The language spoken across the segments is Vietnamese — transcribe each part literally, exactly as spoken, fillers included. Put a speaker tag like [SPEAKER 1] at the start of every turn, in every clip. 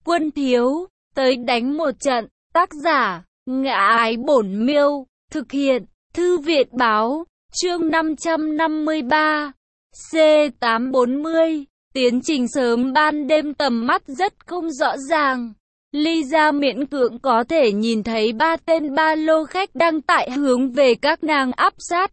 [SPEAKER 1] Quân thiếu, tới đánh một trận. Tác giả, Ngã Ái Bổn Miêu. Thực hiện, Thư viện Báo. Chương năm trăm năm mươi ba. C tám bốn mươi. Tiến trình sớm ban đêm tầm mắt rất không rõ ràng. Lisa miễn cưỡng có thể nhìn thấy ba tên ba lô khách đang tại hướng về các nàng áp sát.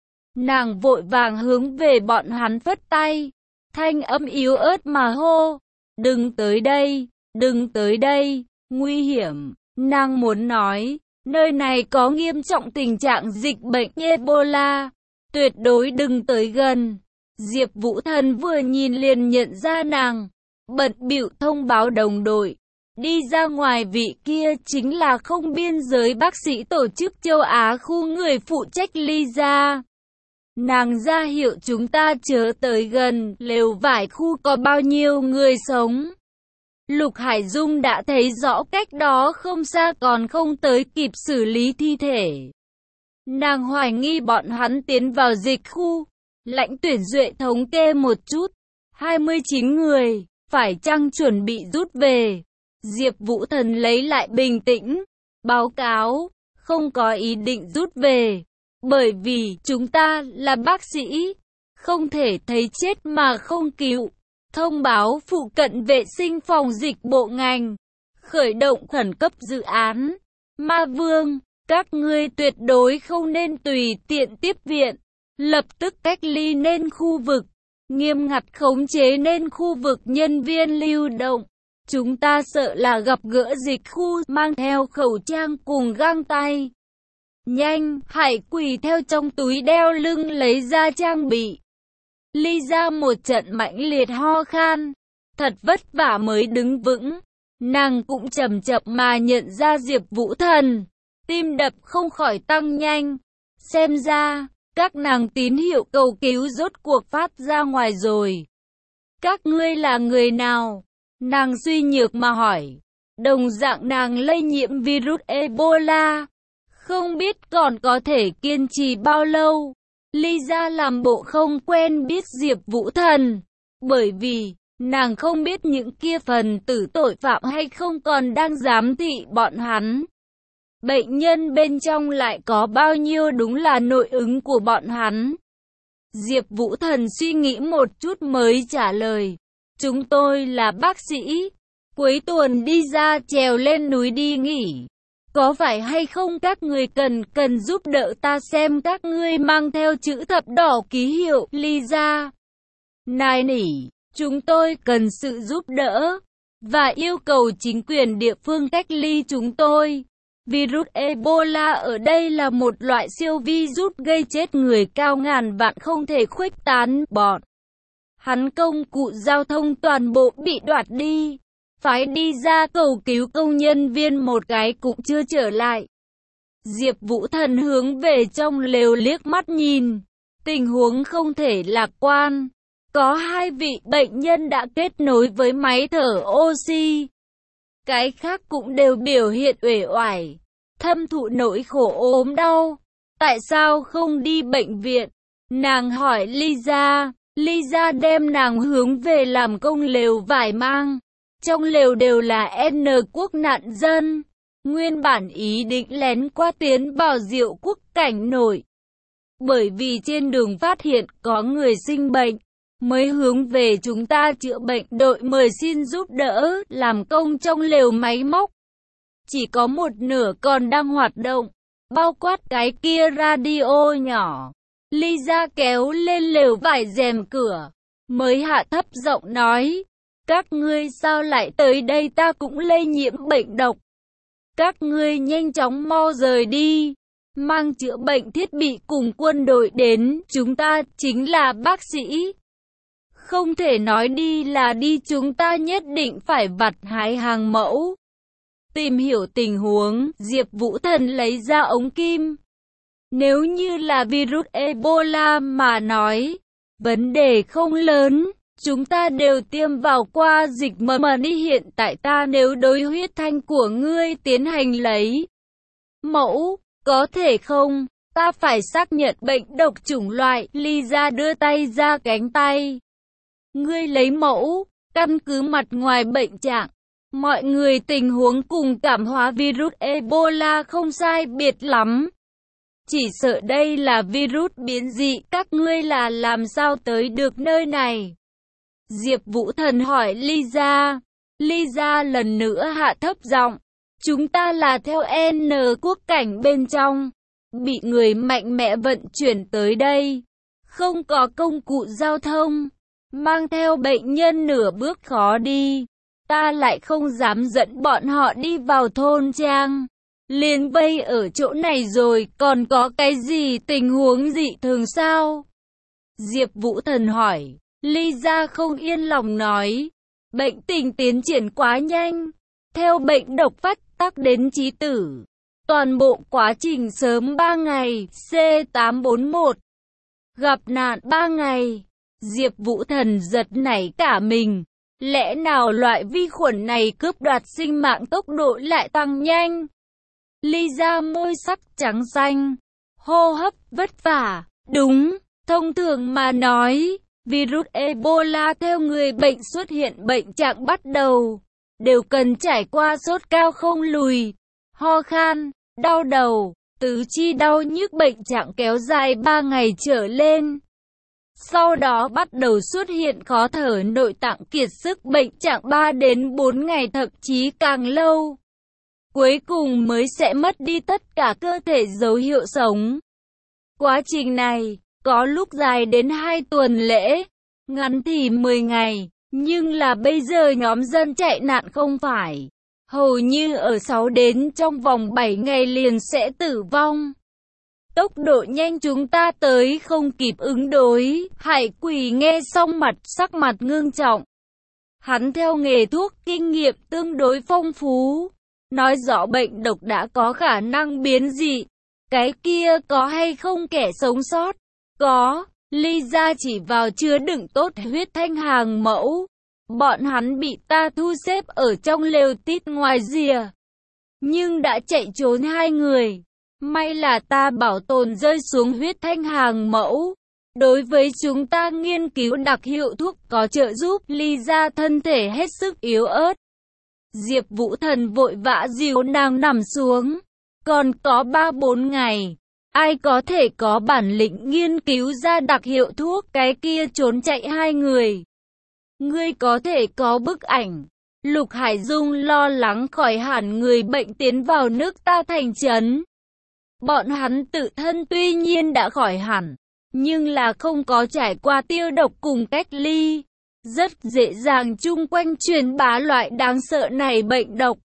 [SPEAKER 1] Nàng vội vàng hướng về bọn hắn phất tay. Thanh âm yếu ớt mà hô. Đừng tới đây, đừng tới đây, nguy hiểm. Nàng muốn nói, nơi này có nghiêm trọng tình trạng dịch bệnh Ebola. Tuyệt đối đừng tới gần. Diệp Vũ Thần vừa nhìn liền nhận ra nàng. Bận bịu thông báo đồng đội. Đi ra ngoài, vị kia chính là không biên giới bác sĩ tổ chức châu Á khu người phụ trách Lisa. Nàng ra hiệu chúng ta chớ tới gần, lều vải khu có bao nhiêu người sống. Lục Hải Dung đã thấy rõ cách đó không xa, còn không tới kịp xử lý thi thể. Nàng hoài nghi bọn hắn tiến vào dịch khu. Lãnh Tuyển Duệ thống kê một chút. hai mươi chín người, phải chăng chuẩn bị rút về? Diệp Vũ Thần lấy lại bình tĩnh. Báo cáo, không có ý định rút về. Bởi vì chúng ta là bác sĩ, không thể thấy chết mà không cứu. Thông báo phụ cận vệ sinh phòng dịch bộ ngành. Khởi động khẩn cấp dự án. Ma Vương, các ngươi tuyệt đối không nên tùy tiện tiếp viện. Lập tức cách ly nên khu vực. Nghiêm ngặt khống chế nên khu vực nhân viên lưu động. Chúng ta sợ là gặp gỡ dịch khu, mang theo khẩu trang cùng găng tay. Nhanh, hãy quỳ theo trong túi đeo lưng lấy ra trang bị. Lisa một trận mãnh liệt ho khan. Thật vất vả mới đứng vững. Nàng cũng chậm chậm mà nhận ra Diệp Vũ Thần. Tim đập không khỏi tăng nhanh. Xem ra, các nàng tín hiệu cầu cứu rốt cuộc phát ra ngoài rồi. Các ngươi là người nào? Nàng suy nhược mà hỏi. Đồng dạng nàng lây nhiễm virus Ebola. Không biết còn có thể kiên trì bao lâu. Lisa làm bộ không quen biết Diệp Vũ Thần. Bởi vì, nàng không biết những kia phần tử tội phạm hay không còn đang giám thị bọn hắn. Bệnh nhân bên trong lại có bao nhiêu đúng là nội ứng của bọn hắn. Diệp Vũ Thần suy nghĩ một chút mới trả lời. Chúng tôi là bác sĩ. Cuối tuần đi ra trèo lên núi đi nghỉ. Có phải hay không các người cần cần giúp đỡ ta xem các ngươi mang theo chữ thập đỏ ký hiệu Lisa. Nài nỉ, chúng tôi cần sự giúp đỡ. Và yêu cầu chính quyền địa phương cách ly chúng tôi. Virus Ebola ở đây là một loại siêu virus gây chết người cao ngàn vạn, không thể khuếch tán. Bọn hắn công cụ giao thông toàn bộ bị đoạt đi. Phái đi ra cầu cứu công nhân viên một cái cũng chưa trở lại. Diệp Vũ Thần hướng về trong lều liếc mắt nhìn. Tình huống không thể lạc quan. Có hai vị bệnh nhân đã kết nối với máy thở oxy. Cái khác cũng đều biểu hiện uể oải, thâm thụ nỗi khổ ốm đau. Tại sao không đi bệnh viện? Nàng hỏi Lisa. Lisa đem nàng hướng về làm công lều vải mang. Trong lều đều là N quốc nạn dân. Nguyên bản ý định lén qua tiến vào Diệu Quốc cảnh nổi. Bởi vì trên đường phát hiện có người sinh bệnh, mới hướng về chúng ta chữa bệnh. Đội mời xin giúp đỡ, làm công trong lều máy móc. Chỉ có một nửa còn đang hoạt động, bao quát cái kia radio nhỏ. Lisa kéo lên lều vải rèm cửa, mới hạ thấp giọng nói. Các ngươi sao lại tới đây, ta cũng lây nhiễm bệnh độc. Các ngươi nhanh chóng mau rời đi. Mang chữa bệnh thiết bị cùng quân đội đến, chúng ta chính là bác sĩ. Không thể nói đi là đi, chúng ta nhất định phải vặt hái hàng mẫu. Tìm hiểu tình huống, Diệp Vũ Thần lấy ra ống kim. Nếu như là virus Ebola mà nói, vấn đề không lớn. Chúng ta đều tiêm vào qua dịch mờ mà đi, hiện tại ta nếu đối huyết thanh của ngươi tiến hành lấy mẫu, có thể không? Ta phải xác nhận bệnh độc chủng loại. Lisa đưa tay ra cánh tay. Ngươi lấy mẫu, căn cứ mặt ngoài bệnh trạng, Mọi người tình huống cùng cảm hóa virus Ebola không sai biệt lắm. Chỉ sợ đây là virus biến dị, các ngươi là làm sao tới được nơi này? Diệp Vũ Thần hỏi Lisa. Lisa lần nữa hạ thấp giọng. Chúng ta là theo N quốc cảnh bên trong. Bị người mạnh mẽ vận chuyển tới đây. Không có công cụ giao thông. Mang theo bệnh nhân nửa bước khó đi. Ta lại không dám dẫn bọn họ đi vào thôn trang. Liền vây ở chỗ này rồi, còn có cái gì tình huống dị thường sao? Diệp Vũ Thần hỏi. Lisa không yên lòng nói. Bệnh tình tiến triển quá nhanh. Theo bệnh độc phát tắc đến chí tử. Toàn bộ quá trình sớm ba ngày, C tám bốn mốt. Gặp nạn ba ngày. Diệp Vũ Thần giật nảy cả mình. Lẽ nào loại vi khuẩn này cướp đoạt sinh mạng tốc độ lại tăng nhanh? Lisa môi sắc trắng xanh. Hô hấp vất vả. Đúng, thông thường mà nói, virus Ebola theo người bệnh xuất hiện bệnh trạng bắt đầu. Đều cần trải qua sốt cao không lùi, ho khan, đau đầu, tứ chi đau nhức bệnh trạng kéo dài ba ngày trở lên. Sau đó bắt đầu xuất hiện khó thở nội tạng kiệt sức bệnh trạng ba đến bốn ngày thậm chí càng lâu. Cuối cùng mới sẽ mất đi tất cả cơ thể dấu hiệu sống. Quá trình này, có lúc dài đến hai tuần lễ, ngắn thì mười ngày, nhưng là bây giờ nhóm dân chạy nạn không phải. Hầu như ở sáu đến trong vòng bảy ngày liền sẽ tử vong. Tốc độ nhanh chúng ta tới không kịp ứng đối. Hải Quỳ nghe xong mặt sắc mặt ngưng trọng. Hắn theo nghề thuốc kinh nghiệm tương đối phong phú. Nói rõ bệnh độc đã có khả năng biến dị. Cái kia có hay không kẻ sống sót? Có. Lisa chỉ vào chứa đựng tốt huyết thanh hàng mẫu. Bọn hắn bị ta thu xếp ở trong lều tít ngoài rìa. Nhưng đã chạy trốn hai người. May là ta bảo tồn rơi xuống huyết thanh hàng mẫu. Đối với chúng ta nghiên cứu đặc hiệu thuốc có trợ giúp. Lisa thân thể hết sức yếu ớt. Diệp Vũ Thần vội vã dìu nàng nằm xuống. Còn có ba bốn ngày. Ai có thể có bản lĩnh nghiên cứu ra đặc hiệu thuốc, cái kia trốn chạy hai người. Ngươi có thể có bức ảnh. Lục Hải Dung lo lắng khỏi hẳn người bệnh tiến vào nước ta thành trấn. Bọn hắn tự thân tuy nhiên đã khỏi hẳn, nhưng là không có trải qua tiêu độc cùng cách ly. Rất dễ dàng chung quanh truyền bá loại đáng sợ này bệnh độc.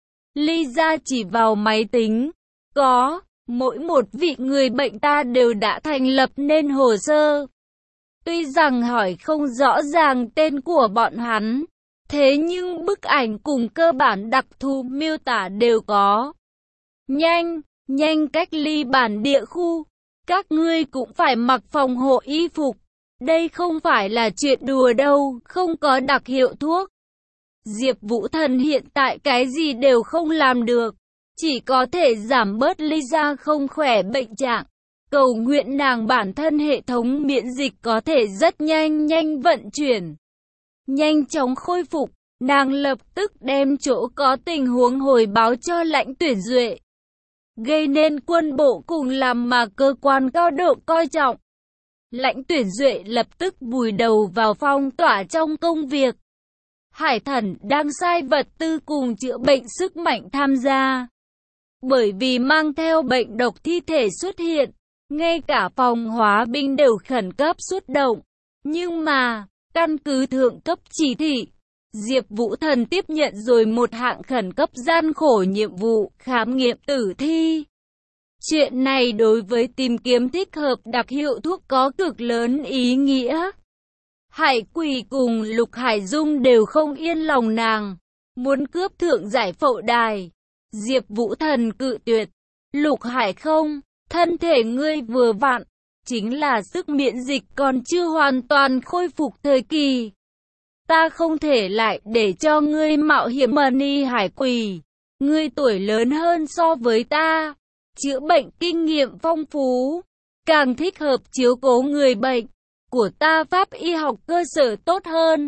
[SPEAKER 1] Lisa chỉ vào máy tính. Có, mỗi một vị người bệnh ta đều đã thành lập nên hồ sơ. Tuy rằng hỏi không rõ ràng tên của bọn hắn, thế nhưng bức ảnh cùng cơ bản đặc thù miêu tả đều có. Nhanh, nhanh cách ly bản địa khu. Các ngươi cũng phải mặc phòng hộ y phục. Đây không phải là chuyện đùa đâu, không có đặc hiệu thuốc. Diệp Vũ Thần hiện tại cái gì đều không làm được. Chỉ có thể giảm bớt Lisa không khỏe bệnh trạng. Cầu nguyện nàng bản thân hệ thống miễn dịch có thể rất nhanh nhanh vận chuyển. Nhanh chóng khôi phục, nàng lập tức đem chỗ có tình huống hồi báo cho Lãnh Tuyển Duệ. Gây nên quân bộ cùng làm mà cơ quan cao độ coi trọng. Lãnh Tuyển Duệ lập tức vùi đầu vào phong tỏa trong công việc. Hải Thần đang sai vật tư cùng chữa bệnh sức mạnh tham gia. Bởi vì mang theo bệnh độc thi thể xuất hiện, ngay cả phòng hóa binh đều khẩn cấp xuất động. Nhưng mà, căn cứ thượng cấp chỉ thị, Diệp Vũ Thần tiếp nhận rồi một hạng khẩn cấp gian khổ nhiệm vụ khám nghiệm tử thi. Chuyện này đối với tìm kiếm thích hợp đặc hiệu thuốc có cực lớn ý nghĩa. Hải Quỳ cùng Lục Hải Dung đều không yên lòng nàng, muốn cướp thượng giải phẫu đài. Diệp Vũ Thần cự tuyệt. Lục Hải không, thân thể ngươi vừa vặn, chính là sức miễn dịch còn chưa hoàn toàn khôi phục thời kỳ. Ta không thể lại để cho ngươi mạo hiểm. Mani Hải Quỳ, ngươi tuổi lớn hơn so với ta, chữa bệnh kinh nghiệm phong phú, càng thích hợp chiếu cố người bệnh. Của ta pháp y học cơ sở tốt hơn.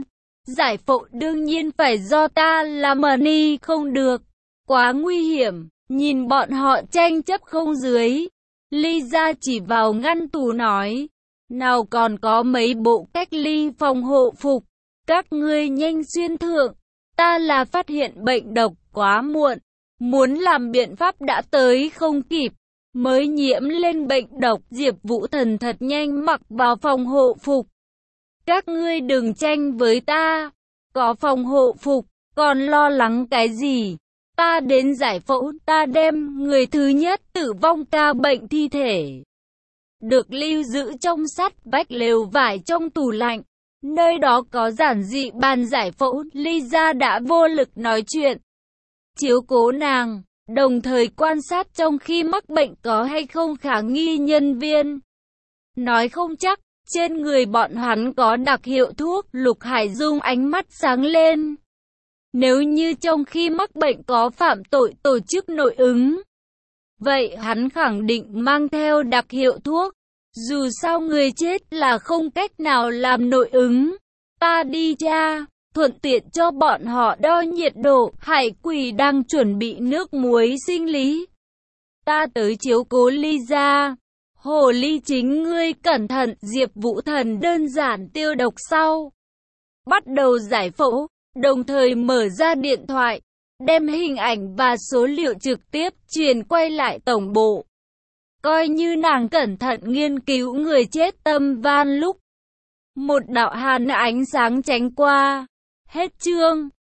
[SPEAKER 1] Giải phẫu đương nhiên phải do ta làm, mani không được. Quá nguy hiểm, nhìn bọn họ tranh chấp không dưới. Lisa chỉ vào ngăn tủ nói, nào còn có mấy bộ cách ly phòng hộ phục, các ngươi nhanh xuyên thượng. Ta là phát hiện bệnh độc quá muộn, muốn làm biện pháp đã tới không kịp, mới nhiễm lên bệnh độc. Diệp Vũ Thần thật nhanh mặc vào phòng hộ phục. Các ngươi đừng tranh với ta, có phòng hộ phục, còn lo lắng cái gì? Ta đến giải phẫu, ta đem người thứ nhất tử vong ca bệnh thi thể được lưu giữ trong sắt vách lều vải trong tủ lạnh. Nơi đó có giản dị bàn giải phẫu. Lisa đã vô lực nói chuyện, chiếu cố nàng, đồng thời quan sát trong khi mắc bệnh có hay không khả nghi nhân viên. Nói không chắc, trên người bọn hắn có đặc hiệu thuốc. Lục Hải Dung ánh mắt sáng lên. Nếu như trong khi mắc bệnh có phạm tội tổ chức nội ứng, vậy hắn khẳng định mang theo đặc hiệu thuốc. Dù sao người chết là không cách nào làm nội ứng. Ta đi tra, thuận tiện cho bọn họ đo nhiệt độ. Hải Quỷ đang chuẩn bị nước muối sinh lý. Ta tới chiếu cố Lisa. Hồ ly chính ngươi cẩn thận. Diệp Vũ Thần đơn giản tiêu độc sau, bắt đầu giải phẫu, đồng thời mở ra điện thoại, đem hình ảnh và số liệu trực tiếp truyền quay lại tổng bộ. Coi như nàng cẩn thận nghiên cứu người chết tâm van lúc một đạo hàn ánh sáng tránh qua. Hết chương.